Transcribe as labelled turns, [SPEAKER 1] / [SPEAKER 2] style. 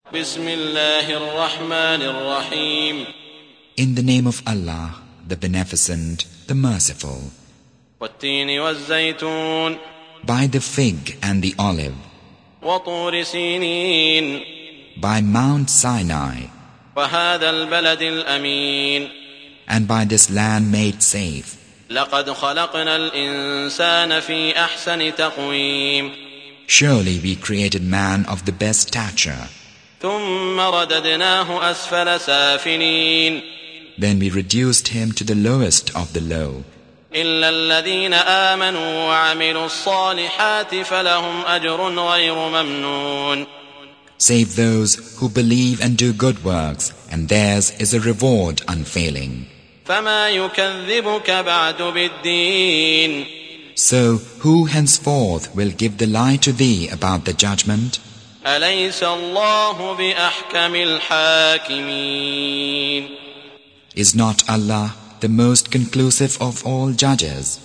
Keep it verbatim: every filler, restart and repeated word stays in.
[SPEAKER 1] بسم الله الرحمن الرحيم.
[SPEAKER 2] In the name of Allah, the Beneficent, the Merciful.
[SPEAKER 1] والتين والزيتون.
[SPEAKER 2] By the fig and the olive.
[SPEAKER 1] وطور سينين.
[SPEAKER 2] By Mount Sinai.
[SPEAKER 1] وهذا البلد الأمين.
[SPEAKER 2] And by this land made safe.
[SPEAKER 1] لقد خلقنا الإنسان في أحسن تقويم.
[SPEAKER 2] Surely we created man of the best stature.
[SPEAKER 1] ثم رددناه أسفل سافلين.
[SPEAKER 2] Then we reduced him to the lowest of the low.
[SPEAKER 1] إلا الذين آمنوا وعملوا الصالحات فلهم أجر غير ممنون.
[SPEAKER 2] Save those who believe and do good works, and theirs is a reward unfailing.
[SPEAKER 1] فما يكذبك بعد بالدين.
[SPEAKER 2] So who henceforth will give the lie to thee about the judgment?
[SPEAKER 1] أليس الله بأحكم الحاكمين.
[SPEAKER 2] Is not Allah the most conclusive of all judges?